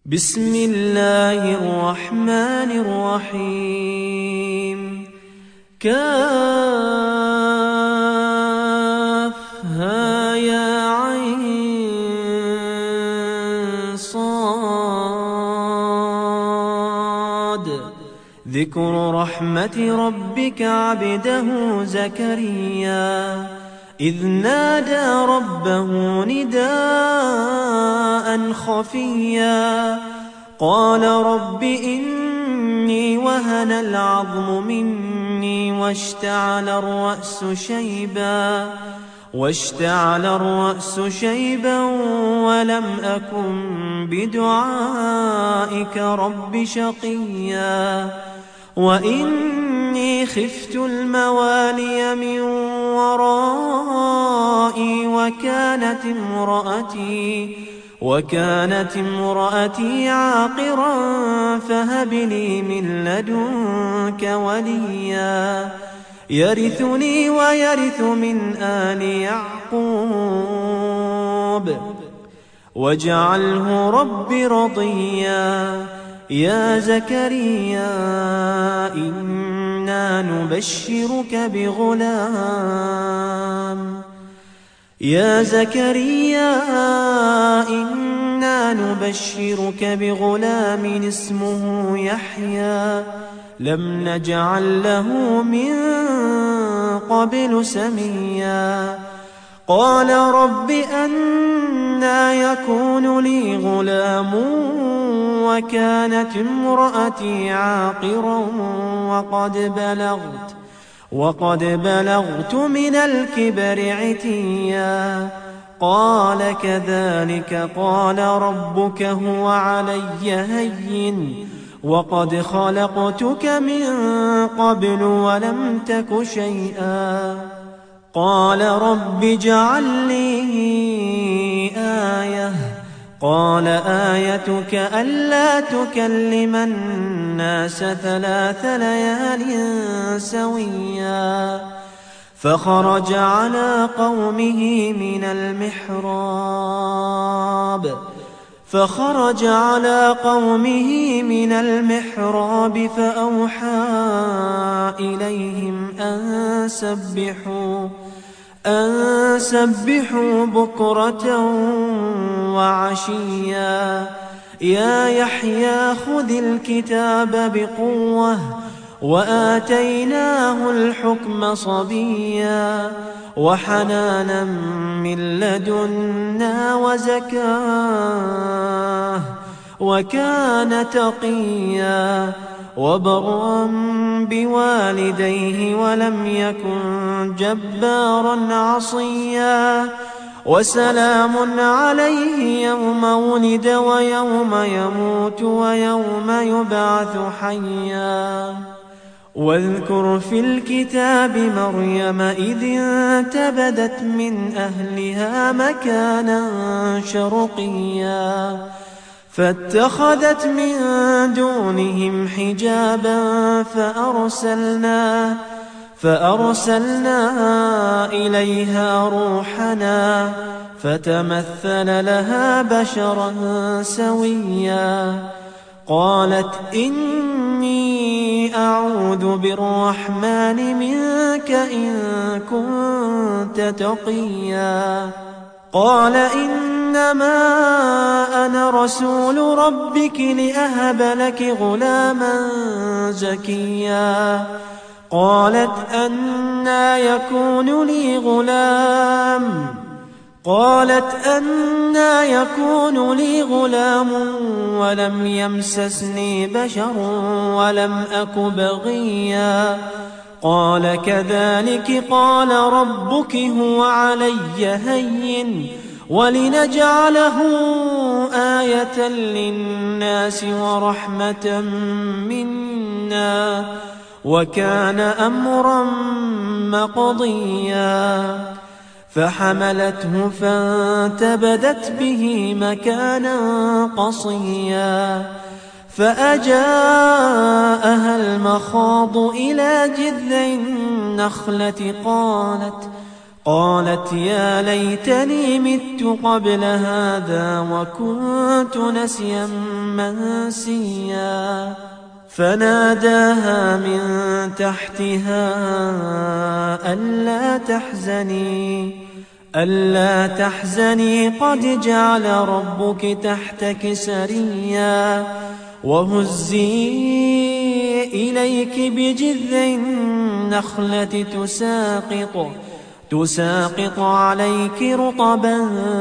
بسم الله الرحمن الرحيم. كافها يا عين صاد. ذكر رحمة ربك عبده زكريا إذ نادى ربه نداء خفيا قال رب إني وهن العظم مني واشتعل الرأس شيبا ولم أكن بدعائك رب شقيا وإني خفت الموالي من ورائي وكانت امرأتي عاقرا فهب لي من لدنك وليا يرثني ويرث من آل يعقوب واجعله رب رضيا. يا زكريا إنا نبشرك بغلام اسمه يحيى لم نجعل له من قبل سميا. قال رب أنى يكون لي غلام وكانت امرأتي عاقرا وقد بلغت من الكبر عتيا. قال كذلك قال ربك هو علي هين وقد خلقتك من قبل ولم تك شيئا. قال رب اجعل لي آية. قال آيتك ألا تكلم الناس 3 ليال سويا. فخرج على قومه من المحراب فأوحى إليهم أن سبحوا بكرة وعشيا. يا يحيى خذ الكتاب بقوة وآتيناه الحكم صبيا وحنانا من لدنا وزكاة وكان تقيا وبرا بوالديه ولم يكن جبارا عصيا. وسلام عليه يوم ولد ويوم يموت ويوم يبعث حيا. واذكر في الكتاب مريم إذ انتبذت من أهلها مكانا شرقيا فاتخذت من دونهم حجابا فأرسلنا إليها روحنا فتمثل لها بشرا سويا. قالت إني أعوذ بالرحمن منك إن كنت تقيا. قال إنما أنا رسول ربك لأهب لك غلاما زكيا. قالت أنى يكون لي غلام ولم يمسسني بشر ولم أك بغيا. قال كذلك قال ربك هو علي هين ولنجعله آية للناس ورحمة منا وكان أمرا مقضيا. فحملته فانتبذت به مكانا قصيا فأجاءها المخاض إلى جذع النخلة قالت يا ليتني مت قبل هذا وكنت نسيا منسيا فناداها من تحتها ألا تحزني قد جعل ربك تحتك سريا وهزي إليك بجذع النخلة تساقط عليك رطبا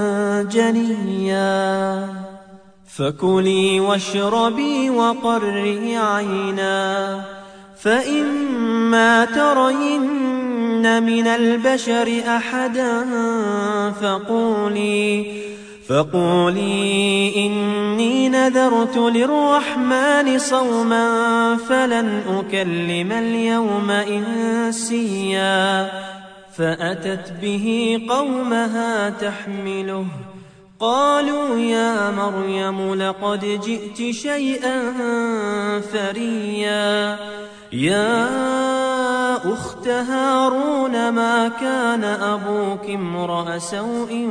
جنيا فكلي واشربي وقري عينا فإما ترين من البشر أحدا فقولي إني نذرت للرحمن صوما فلن أكلم اليوم إنسيا فأتت به قومها تحمله قالوا يا مريم لقد جئت شيئا فريا يا أخت هارون ما كان أبوك امرأ سوء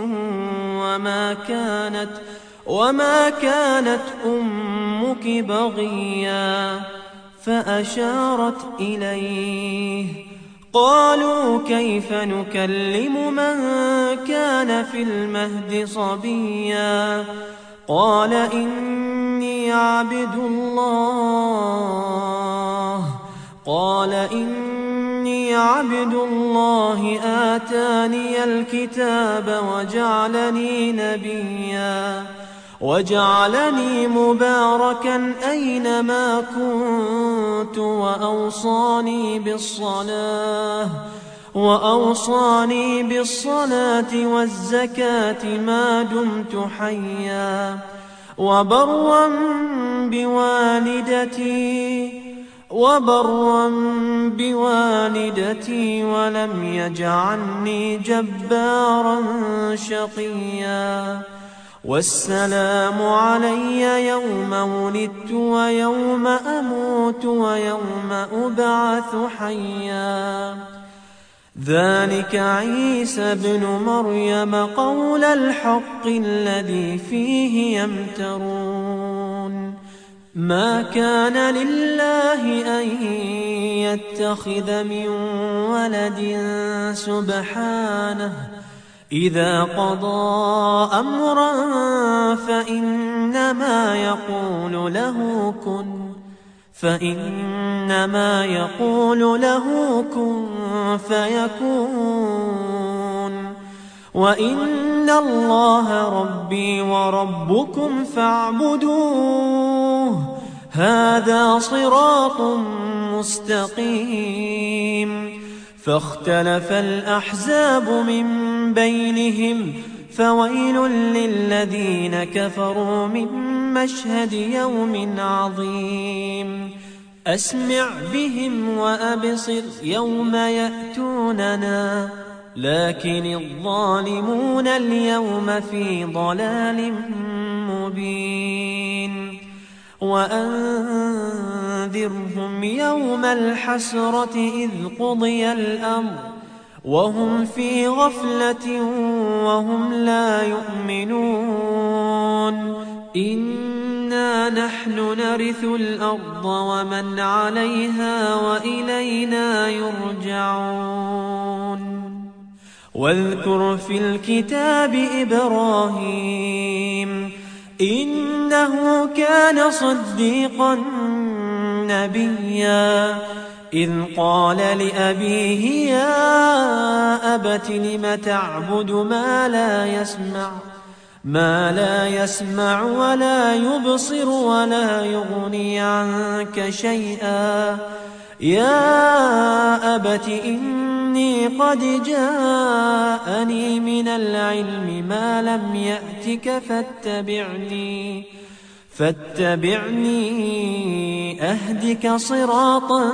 وما كانت أمك بغيا فأشارت إليه قالوا كيف نكلم من كان في المهد صبيا قال إني عبد الله آتاني الكتاب وجعلني مباركا أينما كنت وأوصاني بالصلاة والزكاة ما دمت حيا وبرا بوالدتي ولم يجعلني جبارا شقيا والسلام علي يوم ولدت ويوم أموت ويوم أبعث حيا ذلك عيسى ابن مريم قول الحق الذي فيه يمترون ما كان لله أن يتخذ من ولد سبحانه إذا قضى أمرا فإنما يقول له كن فيكون وإن الله ربي وربكم فاعبدوه هذا صراط مستقيم فاختلف الأحزاب من بينهم فويل للذين كفروا من مشهد يوم عظيم أسمع بهم وأبصر يوم يأتوننا لكن الظالمون اليوم في ضلال مبين وأنذرهم يوم الحسرة إذ قضي الأمر وهم في غفلة وهم لا يؤمنون إنا نحن نرث الأرض ومن عليها وإلينا يرجعون واذكر في الكتاب إبراهيم إنه كان صديقا نبيا إذ قال لأبيه يا أبت لم تعبد ما لا يسمع ولا يبصر ولا يغني عنك شيئا يا أبت إني قد جاءني من العلم ما لم يأتك فاتبعني أهدك صراطا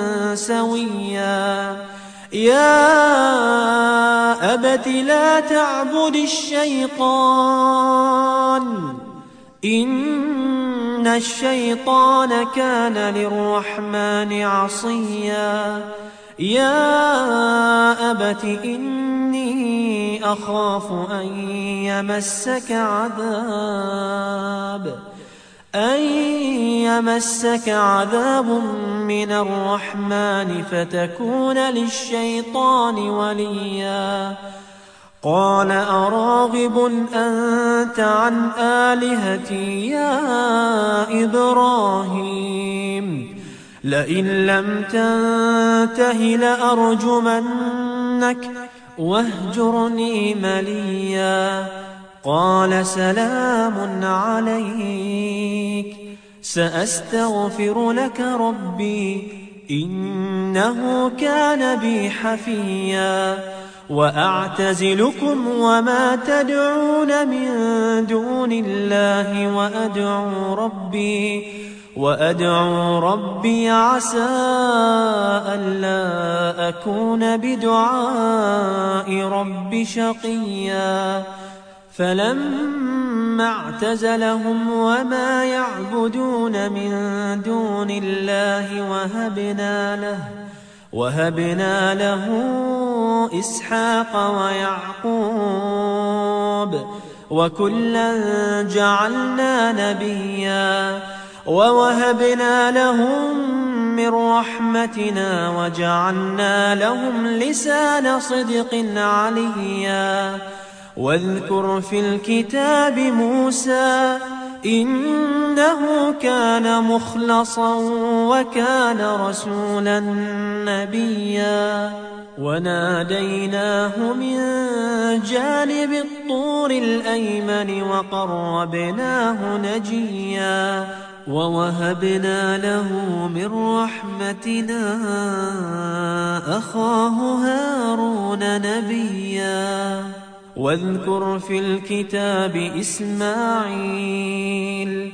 سويا يا أبت لا تعبد الشيطان إن الشيطان كان للرحمن عصيا يا أبت إني أخاف أن يمسك عذاب من الرحمن فتكون للشيطان وليا قال أراغب أنت عن آلهتي يا إبراهيم لئن لم تنته لأرجمنك واهجرني مليا قال سلام عليك سأستغفر لك ربي إنه كان بي حفيا وأعتزلكم وما تدعون من دون الله وأدعو ربي عسى ألا أكون بدعاء ربي شقيا فلما اعتزلهم وما يعبدون من دون الله وهبنا له إسحاق ويعقوب وكلا جعلنا نبيا ووهبنا لهم من رحمتنا وجعلنا لهم لسان صدق عليا واذكر في الكتاب موسى إنه كان مخلصا وكان رسولا نبيا وناديناه من جانب الطور الأيمن وقربناه نجيا ووهبنا له من رحمتنا أخاه هارون نبيا واذكر في الكتاب إسماعيل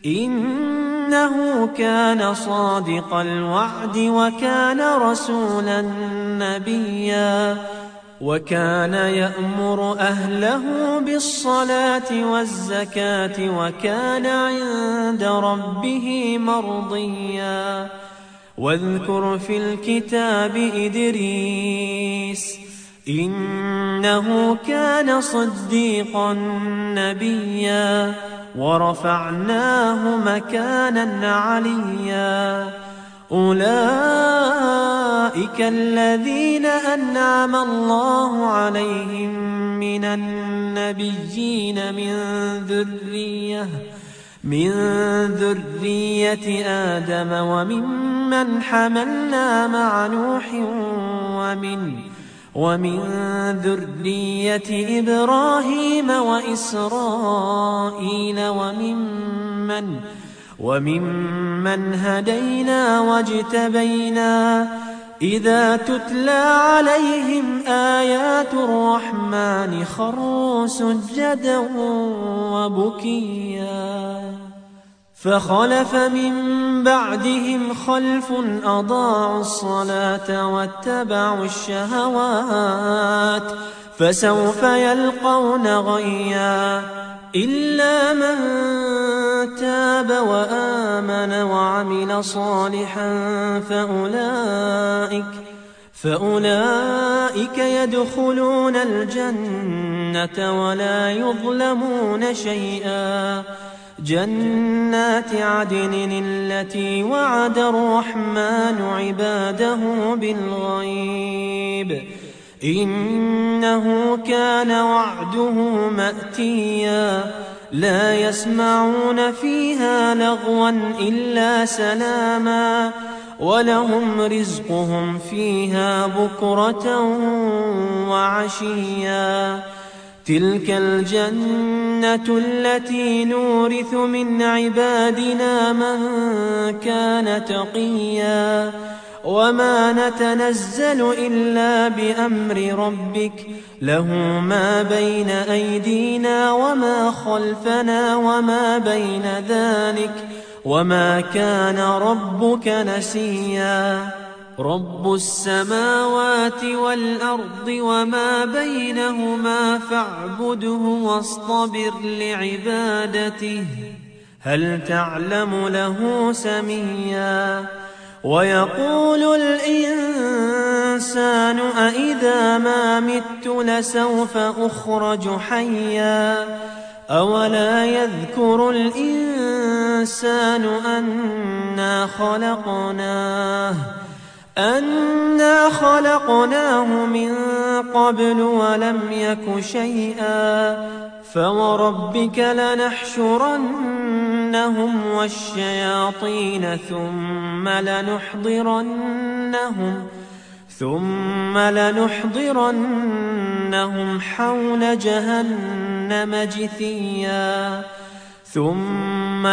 إنه كان صادق الوعد وكان رسولا نبيا وكان يأمر أهله بالصلاة والزكاة وكان عند ربه مرضيا واذكر في الكتاب إدريس إنه كان صديقا نبيا ورفعناه مكانا عليا أولئك الذين أنعم الله عليهم من النبيين من ذرية آدم وممن حملنا مع نوح ومن ذرية إبراهيم وإسرائيل وممن هدينا واجتبينا إذا تتلى عليهم آيات الرحمن خروا سجدا وبكيا فخلف من بعدهم خلف أضاعوا الصلاة واتبعوا الشهوات فسوف يلقون غيا إلا من تاب وآمن وعمل صالحا فأولئك يدخلون الجنة ولا يظلمون شيئا جنات عدن التي وعد الرحمن عباده بالغيب إنه كان وعده مأتيا لا يسمعون فيها لغوا إلا سلاما ولهم رزقهم فيها بكرة وعشيا تلك الجنة التي نورث من عبادنا من كان تقيا وما نتنزل إلا بأمر ربك له ما بين أيدينا وما خلفنا وما بين ذلك وما كان ربك نسيا رب السماوات والأرض وما بينهما فاعبده واصطبر لعبادته هل تعلم له سميا ويقول الإنسان الإنسان أإذا ما مت لسوف أخرج حيا أولا يذكر الإنسان أنا خلقناه من قبل ولم يك شيئا فوربك لنحشرنهم والشياطين ثم لنحضرنهم حول جهنم جثيا ثم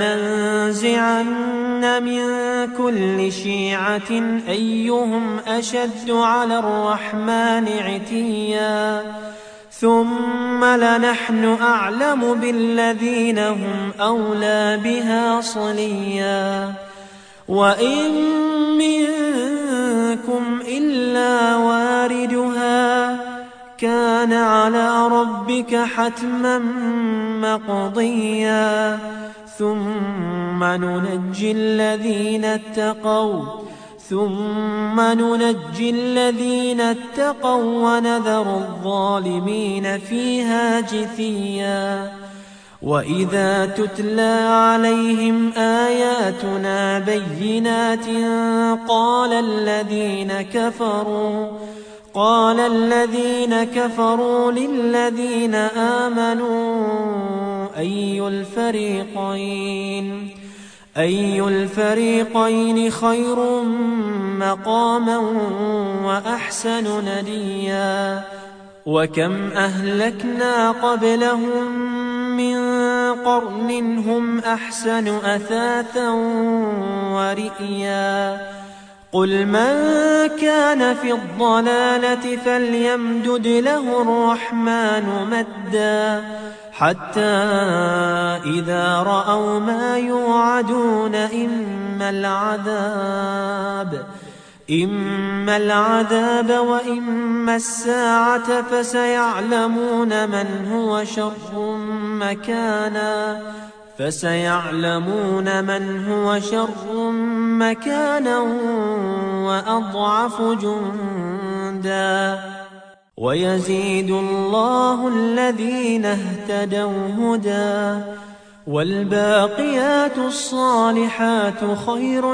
لننزعن من كل شيعة أيهم أشد على الرحمن عتيا ثم لنحن أعلم بالذين هم أولى بها صليا وإن منكم إلا واردها كان على ربك حتما مقضيا ثم ننجي الذين اتقوا ونذر الظالمين فيها جثيا وإذا تتلى عليهم آياتنا بينات قال الذين كفروا للذين آمنوا أي الفريقين خير مقاما وأحسن نديا وكم أهلكنا قبلهم من قرن هم أحسن أثاثا ورئيا قل من كان في الضلالة فليمدد له الرحمن مدا حتى إذا رأوا ما يوعدون إما العذاب وإما الساعة فسيعلمون من هو شر مكانا وأضعف جندا ويزيد الله الذين اهتدوا هدى والباقيات الصالحات خير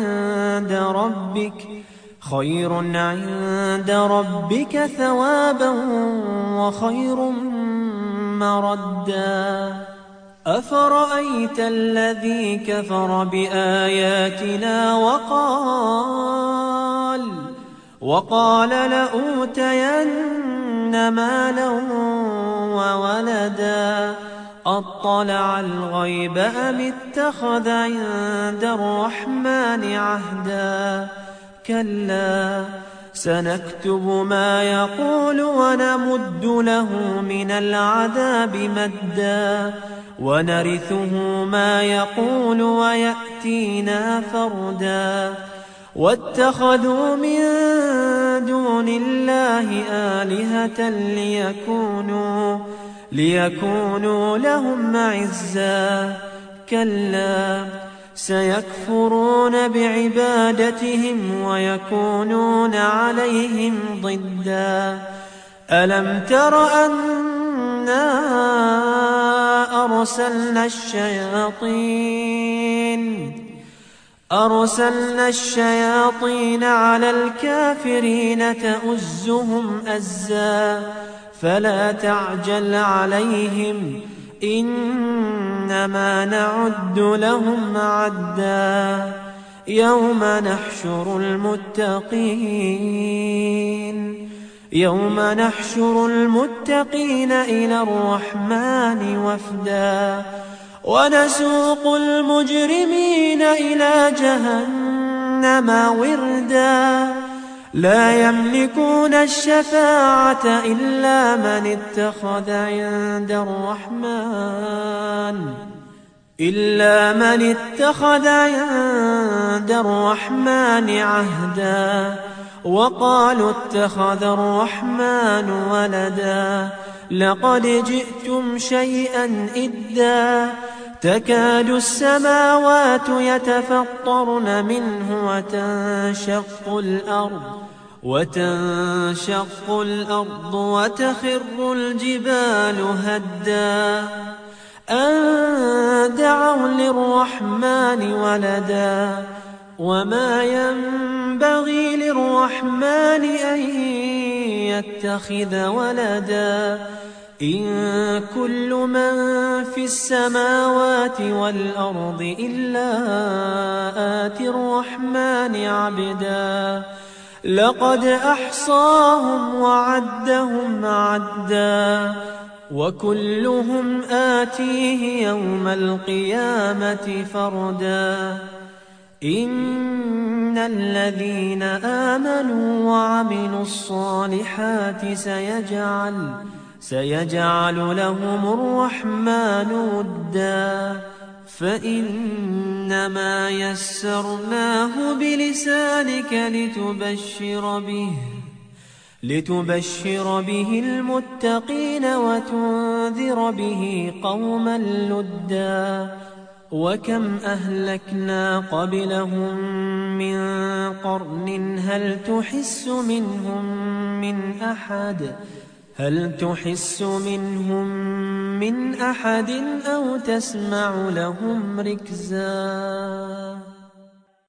عند ربك ثوابا وخير مردا أفرأيت الذي كفر بآياتنا وقال لأوتين مالا وولدا أطلع الغيب أم اتخذ عند الرحمن عهدا كلا سنكتب ما يقول ونمد له من العذاب مدا ونرثه ما يقول ويأتينا فردا واتخذوا من دون الله آلهة ليكونوا لهم عزا كلا سيكفرون بعبادتهم ويكونون عليهم ضدا ألم تر أنا أرسلنا الشياطين على الكافرين تؤزهم أزا فلا تعجل عليهم إنما نعد لهم عدا يوم نحشر المتقين إلى الرحمن وفدا ونسوق المجرمين إلى جهنم وردا لا يملكون الشفاعة إلا من اتخذ عند الرحمن عهدا وقالوا اتخذ الرحمن ولدا لقد جئتم شيئا إدا تكاد السماوات يتفطرن منه وتنشق الأرض وتخر الجبال هدا أن دعوا للرحمن ولدا وما ينبغي للرحمن أن يتخذ ولدا إن كل من في السماوات والأرض إلا آتي الرحمن عبدا لقد أحصاهم وعدهم عدا وكلهم آتيه يوم القيامة فردا إن الذين آمنوا وعملوا الصالحات سيجعل لهم الرحمن ودا فإنما يسرناه بلسانك لتبشر به المتقين وتنذر به قوما لدا وكم أهلكنا قبلهم من قرن هل تحس منهم من أحد أو تسمع لهم ركزا